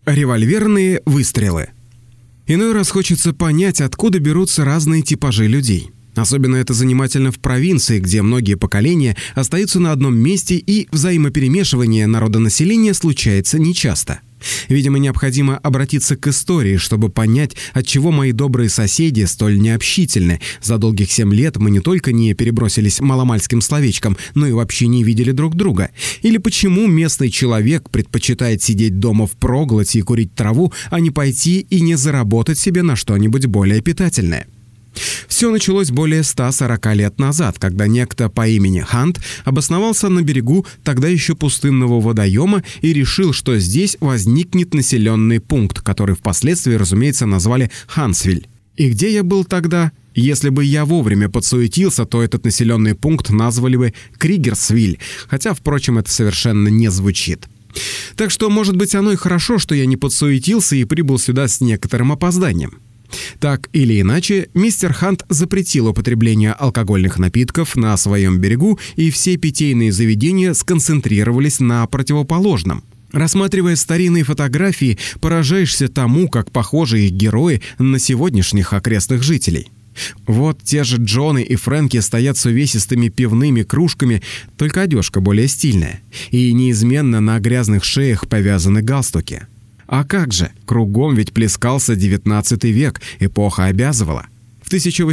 Револьверные выстрелы. Иной раз хочется понять, откуда берутся разные типажи людей. Особенно это занимательно в провинции, где многие поколения остаются на одном месте и взаимоперемешивание народонаселения случается нечасто. Видимо, необходимо обратиться к истории, чтобы понять, отчего мои добрые соседи столь необщительны. За долгих 7 лет мы не только не перебросились маломальским словечком, но и вообще не видели друг друга. Или почему местный человек предпочитает сидеть дома впроголодь и курить траву, а не пойти и не заработать себе на что-нибудь более питательное. Все началось более 140 лет назад, когда некто по имени Хант обосновался на берегу тогда еще пустынного водоема и решил, что здесь возникнет населенный пункт, который впоследствии, разумеется, назвали Хансвиль. И где я был тогда? Если бы я вовремя подсуетился, то этот населенный пункт назвали бы Кригерсвиль, хотя, впрочем, это совершенно не звучит. Так что, может быть, оно и хорошо, что я не подсуетился и прибыл сюда с некоторым опозданием. Так или иначе, мистер Хант запретил употребление алкогольных напитков на своем берегу, и все питейные заведения сконцентрировались на противоположном. Рассматривая старинные фотографии, поражаешься тому, как похожи их герои на сегодняшних окрестных жителей. Вот те же Джоны и Фрэнки стоят с увесистыми пивными кружками, только одежка более стильная, и неизменно на грязных шеях повязаны галстуки. А как же? Кругом ведь плескался 19 век, эпоха обязывала. В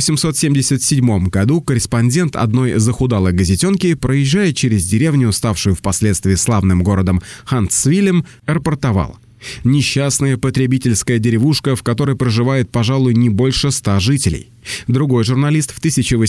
1877 году корреспондент одной захудалой газетенки, проезжая через деревню, ставшую впоследствии славным городом Хантсвилем, рапортовал: «Несчастная потребительская деревушка, в которой проживает, пожалуй, не больше 100 жителей». Другой журналист в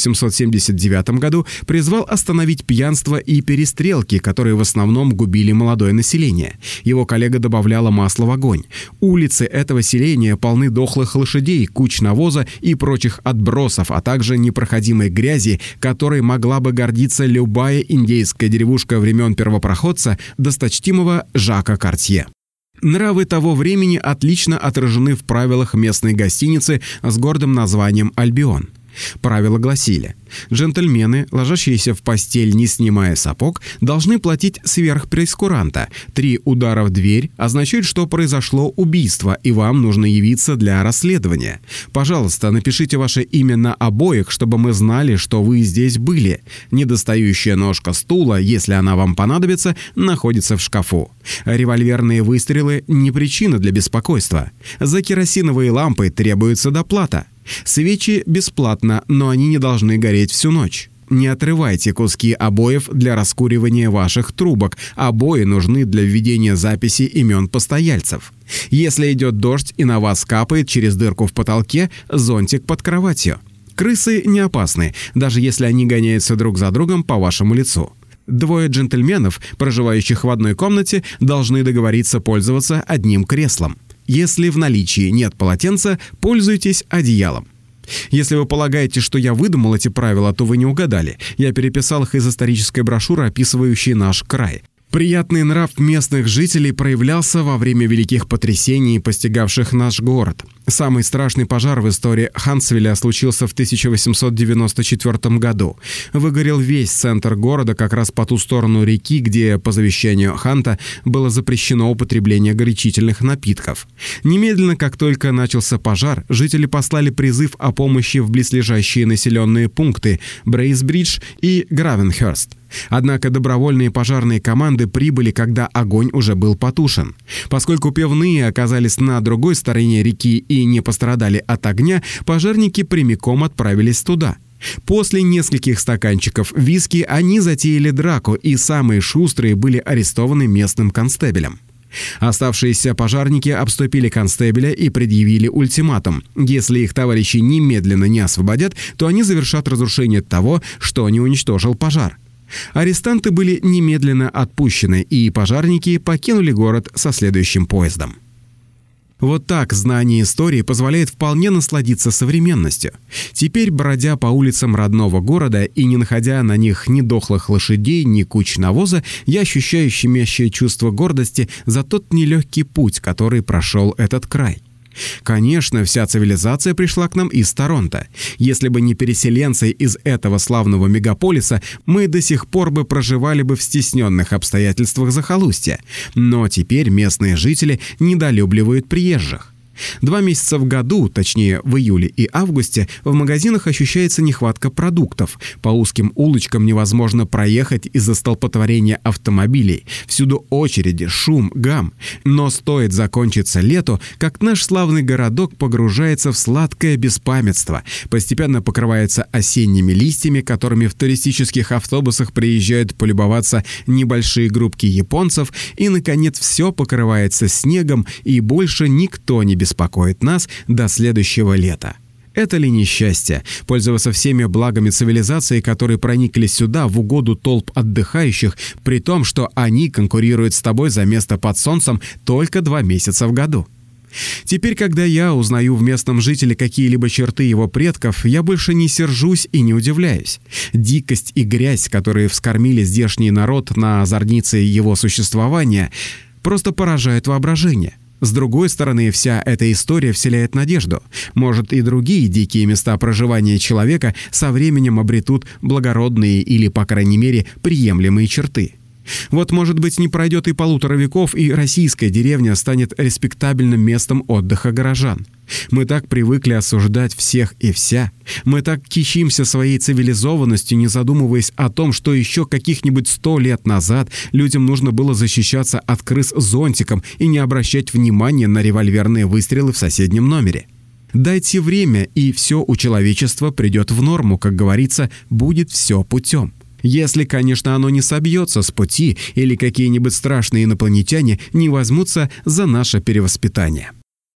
1879 году призвал остановить пьянство и перестрелки, которые в основном губили молодое население. Его коллега добавляла масла в огонь. Улицы этого селения полны дохлых лошадей, куч навоза и прочих отбросов, а также непроходимой грязи, которой могла бы гордиться любая индейская деревушка времен первопроходца, досточтимого Жака Картье. Нравы того времени отлично отражены в правилах местной гостиницы с гордым названием «Альбион». Правила гласили: джентльмены, ложащиеся в постель, не снимая сапог, должны платить сверх прейскуранта. 3 удара в дверь означают, что произошло убийство, и вам нужно явиться для расследования. Пожалуйста, напишите ваше имя на обоих, чтобы мы знали, что вы здесь были. Недостающая ножка стула, если она вам понадобится, находится в шкафу. Револьверные выстрелы не причина для беспокойства. За керосиновые лампы требуется доплата. Свечи бесплатно, но они не должны гореть всю ночь. Не отрывайте куски обоев для раскуривания ваших трубок. Обои нужны для введения записи имен постояльцев. Если идет дождь и на вас капает через дырку в потолке, зонтик под кроватью. Крысы не опасны, даже если они гоняются друг за другом по вашему лицу. 2 джентльменов, проживающих в одной комнате, должны договориться пользоваться одним креслом. Если в наличии нет полотенца, пользуйтесь одеялом. Если вы полагаете, что я выдумал эти правила, то вы не угадали. Я переписал их из исторической брошюры, описывающей наш край. Приятный нрав местных жителей проявлялся во время великих потрясений, постигавших наш город. Самый страшный пожар в истории Хансвилля случился в 1894 году. Выгорел весь центр города как раз по ту сторону реки, где, по завещанию Ханта, было запрещено употребление горячительных напитков. Немедленно, как только начался пожар, жители послали призыв о помощи в близлежащие населенные пункты Брейсбридж и Гравенхерст. Однако добровольные пожарные команды прибыли, когда огонь уже был потушен. Поскольку пивные оказались на другой стороне реки и не пострадали от огня, пожарники прямиком отправились туда. После нескольких стаканчиков виски они затеяли драку, и самые шустрые были арестованы местным констеблем. Оставшиеся пожарники обступили констебеля и предъявили ультиматум. Если их товарищи немедленно не освободят, то они завершат разрушение того, что не уничтожил пожар. Арестанты были немедленно отпущены, и пожарники покинули город со следующим поездом. Вот так знание истории позволяет вполне насладиться современностью. Теперь, бродя по улицам родного города и не находя на них ни дохлых лошадей, ни куч навоза, я ощущаю щемящее чувство гордости за тот нелегкий путь, который прошел этот край. Конечно, вся цивилизация пришла к нам из Торонто. Если бы не переселенцы из этого славного мегаполиса, мы до сих пор бы проживали бы в стесненных обстоятельствах захолустья. Но теперь местные жители недолюбливают приезжих. 2 месяца в году, точнее в июле и августе, в магазинах ощущается нехватка продуктов. По узким улочкам невозможно проехать из-за столпотворения автомобилей. Всюду очереди, шум, гам. Но стоит закончиться лету, как наш славный городок погружается в сладкое беспамятство, постепенно покрывается осенними листьями, которыми в туристических автобусах приезжают полюбоваться небольшие группки японцев, и, наконец, все покрывается снегом, и больше никто не беспокоит нас до следующего лета. Это ли несчастье – пользоваться всеми благами цивилизации, которые проникли сюда в угоду толп отдыхающих, при том, что они конкурируют с тобой за место под солнцем только 2 месяца в году? Теперь, когда я узнаю в местном жителе какие-либо черты его предков, я больше не сержусь и не удивляюсь. Дикость и грязь, которые вскормили здешний народ на зорнице его существования, просто поражают воображение. С другой стороны, вся эта история вселяет надежду. Может, и другие дикие места проживания человека со временем обретут благородные или, по крайней мере, приемлемые черты. Вот, может быть, не пройдет и 1,5 века, и российская деревня станет респектабельным местом отдыха горожан. Мы так привыкли осуждать всех и вся. Мы так кичимся своей цивилизованностью, не задумываясь о том, что еще каких-нибудь 100 лет назад людям нужно было защищаться от крыс зонтиком и не обращать внимания на револьверные выстрелы в соседнем номере. Дайте время, и все у человечества придет в норму, как говорится, будет все путем. Если, конечно, оно не собьется с пути или какие-нибудь страшные инопланетяне не возьмутся за наше перевоспитание.